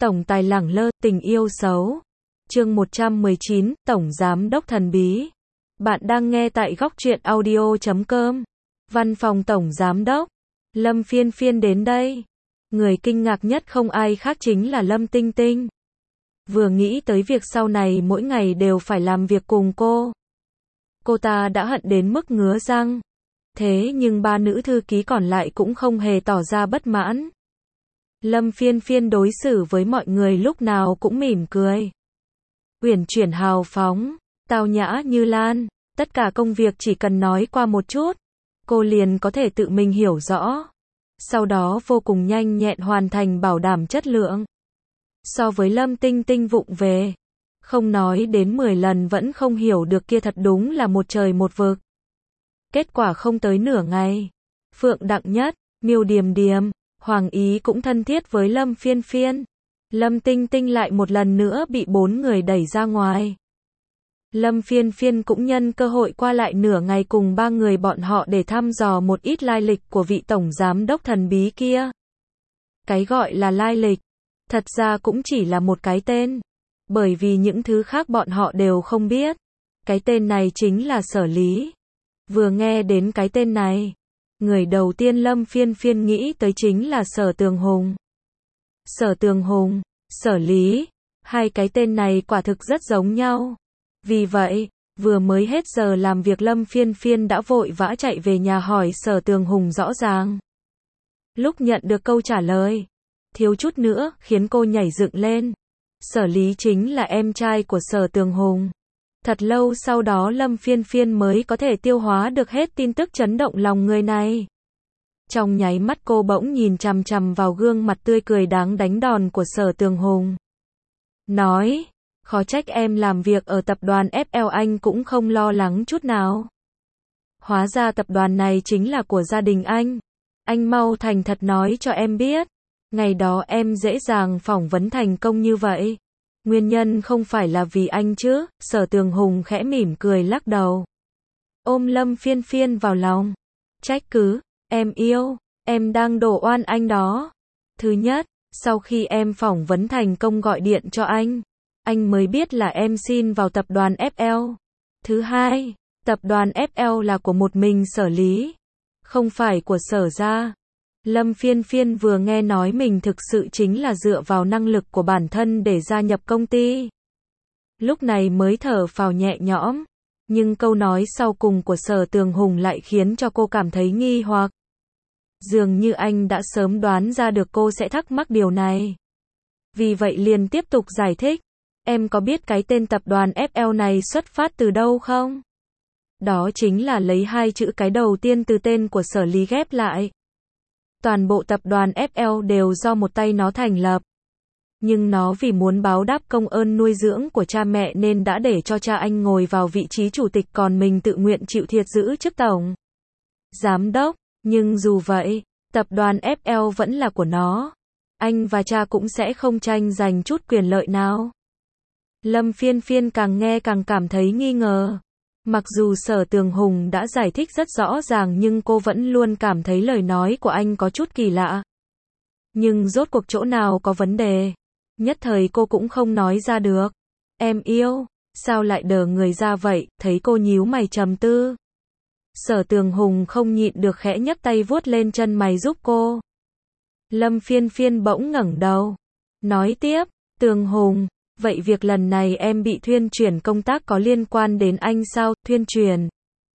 Tổng tài lẳng lơ, tình yêu xấu. Chương 119, Tổng Giám đốc thần bí. Bạn đang nghe tại Góc Truyện Audio.com. Văn phòng Tổng Giám đốc. Lâm Phiên Phiên đến đây. Người kinh ngạc nhất không ai khác chính là Lâm Tinh Tinh. Vừa nghĩ tới việc sau này mỗi ngày đều phải làm việc cùng cô ta đã hận đến mức ngứa răng. Thế nhưng ba nữ thư ký còn lại cũng không hề tỏ ra bất mãn. Lâm Phiên Phiên đối xử với mọi người lúc nào cũng mỉm cười. Uyển chuyển hào phóng, tao nhã như lan, tất cả công việc chỉ cần nói qua một chút, cô liền có thể tự mình hiểu rõ. Sau đó vô cùng nhanh nhẹn hoàn thành bảo đảm chất lượng. So với Lâm Tinh Tinh vụng về, không nói đến 10 lần vẫn không hiểu được kia thật đúng là một trời một vực. Kết quả không tới nửa ngày, Phượng Đặng Nhất, Miêu Điềm Điềm, Hoàng Ý cũng thân thiết với Lâm Phiên Phiên. Lâm Tinh Tinh lại một lần nữa bị 4 người đẩy ra ngoài. Lâm Phiên Phiên cũng nhân cơ hội qua lại nửa ngày cùng 3 người bọn họ để thăm dò một ít lai lịch của vị tổng giám đốc thần bí kia. Cái gọi là lai lịch, thật ra cũng chỉ là một cái tên. Bởi vì những thứ khác bọn họ đều không biết. Cái tên này chính là Sở Lý. Vừa nghe đến cái tên này, người đầu tiên Lâm Phiên Phiên nghĩ tới chính là Sở Tường Hùng. Sở Tường Hùng, Sở Lý, hai cái tên này quả thực rất giống nhau. Vì vậy, vừa mới hết giờ làm việc Lâm Phiên Phiên đã vội vã chạy về nhà hỏi Sở Tường Hùng rõ ràng. Lúc nhận được câu trả lời, thiếu chút nữa khiến cô nhảy dựng lên. Sở Lý chính là em trai của Sở Tường Hùng. Thật lâu sau đó Lâm Phiên Phiên mới có thể tiêu hóa được hết tin tức chấn động lòng người này. Trong nháy mắt cô bỗng nhìn chằm chằm vào gương mặt tươi cười đáng đánh đòn của Sở Tường Hùng. Nói, khó trách em làm việc ở tập đoàn FL anh cũng không lo lắng chút nào. Hóa ra tập đoàn này chính là của gia đình anh. Anh mau thành thật nói cho em biết. Ngày đó em dễ dàng phỏng vấn thành công như vậy. Nguyên nhân không phải là vì anh chứ, Sở Tường Hùng khẽ mỉm cười lắc đầu. Ôm Lâm Phiên Phiên vào lòng. Trách cứ, em yêu, em đang đổ oan anh đó. Thứ nhất, sau khi em phỏng vấn thành công gọi điện cho anh mới biết là em xin vào tập đoàn FL. Thứ hai, tập đoàn FL là của một mình Sở Lý, không phải của Sở gia. Lâm Phiên Phiên vừa nghe nói mình thực sự chính là dựa vào năng lực của bản thân để gia nhập công ty. Lúc này mới thở phào nhẹ nhõm, nhưng câu nói sau cùng của Sở Tường Hùng lại khiến cho cô cảm thấy nghi hoặc. Dường như anh đã sớm đoán ra được cô sẽ thắc mắc điều này. Vì vậy liền tiếp tục giải thích. Em có biết cái tên tập đoàn FL này xuất phát từ đâu không? Đó chính là lấy hai chữ cái đầu tiên từ tên của Sở Lý ghép lại. Toàn bộ tập đoàn FL đều do một tay nó thành lập. Nhưng nó vì muốn báo đáp công ơn nuôi dưỡng của cha mẹ nên đã để cho cha anh ngồi vào vị trí chủ tịch còn mình tự nguyện chịu thiệt giữ chức tổng giám đốc. Nhưng dù vậy, tập đoàn FL vẫn là của nó. Anh và cha cũng sẽ không tranh giành chút quyền lợi nào. Lâm Phiên Phiên càng nghe càng cảm thấy nghi ngờ. Mặc dù Sở Tường Hùng đã giải thích rất rõ ràng nhưng cô vẫn luôn cảm thấy lời nói của anh có chút kỳ lạ. Nhưng rốt cuộc chỗ nào có vấn đề? Nhất thời cô cũng không nói ra được. Em yêu, sao lại đờ người ra vậy? Thấy cô nhíu mày trầm tư. Sở Tường Hùng không nhịn được khẽ nhấc tay vuốt lên chân mày giúp cô. Lâm Phiên Phiên bỗng ngẩng đầu. Nói tiếp, Tường Hùng, vậy việc lần này em bị thuyên chuyển công tác có liên quan đến anh sao? Thuyên chuyển?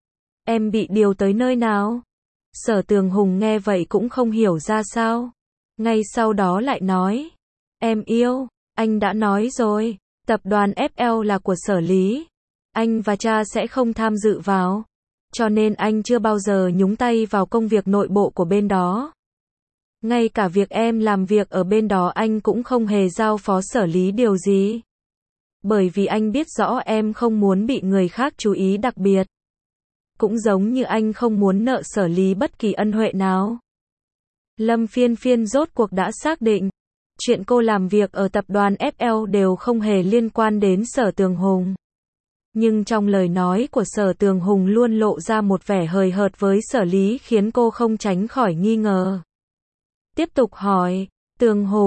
Em bị điều tới nơi nào? Sở Tường Hùng nghe vậy cũng không hiểu ra sao. Ngay sau đó lại nói. Em yêu, anh đã nói rồi, tập đoàn FL là của Sở Lý. Anh và cha sẽ không tham dự vào. Cho nên anh chưa bao giờ nhúng tay vào công việc nội bộ của bên đó. Ngay cả việc em làm việc ở bên đó anh cũng không hề giao phó Sở Lý điều gì. Bởi vì anh biết rõ em không muốn bị người khác chú ý đặc biệt. Cũng giống như anh không muốn nợ Sở Lý bất kỳ ân huệ nào. Lâm Phiên Phiên rốt cuộc đã xác định. Chuyện cô làm việc ở tập đoàn FL đều không hề liên quan đến Sở Tường Hùng. Nhưng trong lời nói của Sở Tường Hùng luôn lộ ra một vẻ hời hợt với Sở Lý khiến cô không tránh khỏi nghi ngờ. Tiếp tục hỏi, Tường Hùng,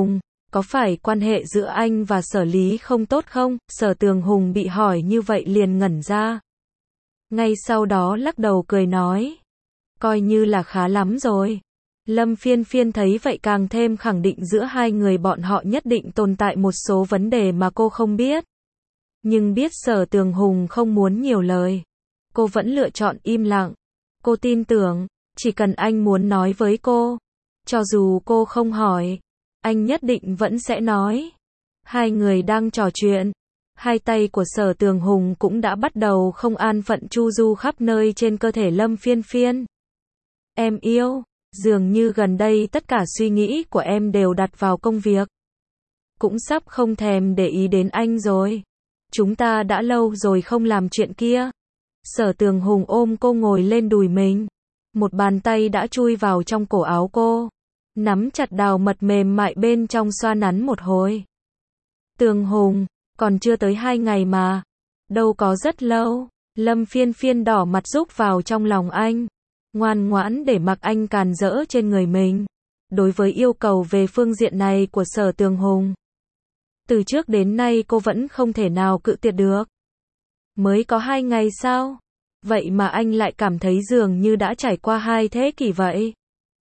có phải quan hệ giữa anh và Sở Lý không tốt không? Sở Tường Hùng bị hỏi như vậy liền ngẩn ra. Ngay sau đó lắc đầu cười nói. Coi như là khá lắm rồi. Lâm Phiên Phiên thấy vậy càng thêm khẳng định giữa hai người bọn họ nhất định tồn tại một số vấn đề mà cô không biết. Nhưng biết Sở Tường Hùng không muốn nhiều lời. Cô vẫn lựa chọn im lặng. Cô tin tưởng, chỉ cần anh muốn nói với cô, cho dù cô không hỏi, anh nhất định vẫn sẽ nói. Hai người đang trò chuyện. Hai tay của Sở Tường Hùng cũng đã bắt đầu không an phận chu du khắp nơi trên cơ thể Lâm Phiên Phiên. Em yêu, dường như gần đây tất cả suy nghĩ của em đều đặt vào công việc. Cũng sắp không thèm để ý đến anh rồi. Chúng ta đã lâu rồi không làm chuyện kia. Sở Tường Hùng ôm cô ngồi lên đùi mình. Một bàn tay đã chui vào trong cổ áo cô. Nắm chặt đào mật mềm mại bên trong xoa nắn một hồi. Tường Hùng, còn chưa tới 2 ngày mà. Đâu có rất lâu. Lâm Phiên Phiên đỏ mặt rúc vào trong lòng anh. Ngoan ngoãn để mặc anh càn rỡ trên người mình. Đối với yêu cầu về phương diện này của Sở Tường Hùng, từ trước đến nay cô vẫn không thể nào cự tuyệt được. Mới có 2 ngày sao? Vậy mà anh lại cảm thấy dường như đã trải qua 2 thế kỷ vậy.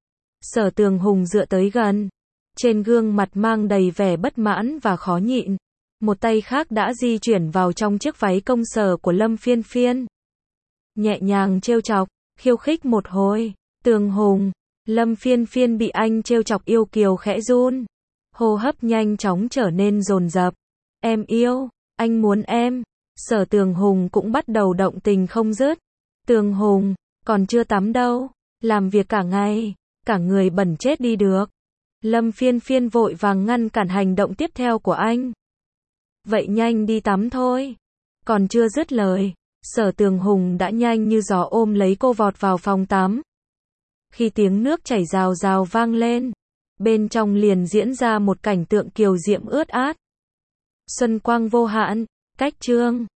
Sở Tường Hùng dựa tới gần. Trên gương mặt mang đầy vẻ bất mãn và khó nhịn. Một tay khác đã di chuyển vào trong chiếc váy công sở của Lâm Phiên Phiên. Nhẹ nhàng trêu chọc, khiêu khích một hồi. Tường Hùng, Lâm Phiên Phiên bị anh trêu chọc yêu kiều khẽ run. Hô hấp nhanh chóng trở nên dồn dập. Em yêu, anh muốn em. Sở Tường Hùng cũng bắt đầu động tình không dứt. Tường Hùng, còn chưa tắm đâu. Làm việc cả ngày, cả người bẩn chết đi được. Lâm Phiên Phiên vội vàng ngăn cản hành động tiếp theo của anh. Vậy nhanh đi tắm thôi. Còn chưa dứt lời, Sở Tường Hùng đã nhanh như gió ôm lấy cô vọt vào phòng tắm. Khi tiếng nước chảy rào rào vang lên, bên trong liền diễn ra một cảnh tượng kiều diễm ướt át. Xuân quang vô hạn, cách chương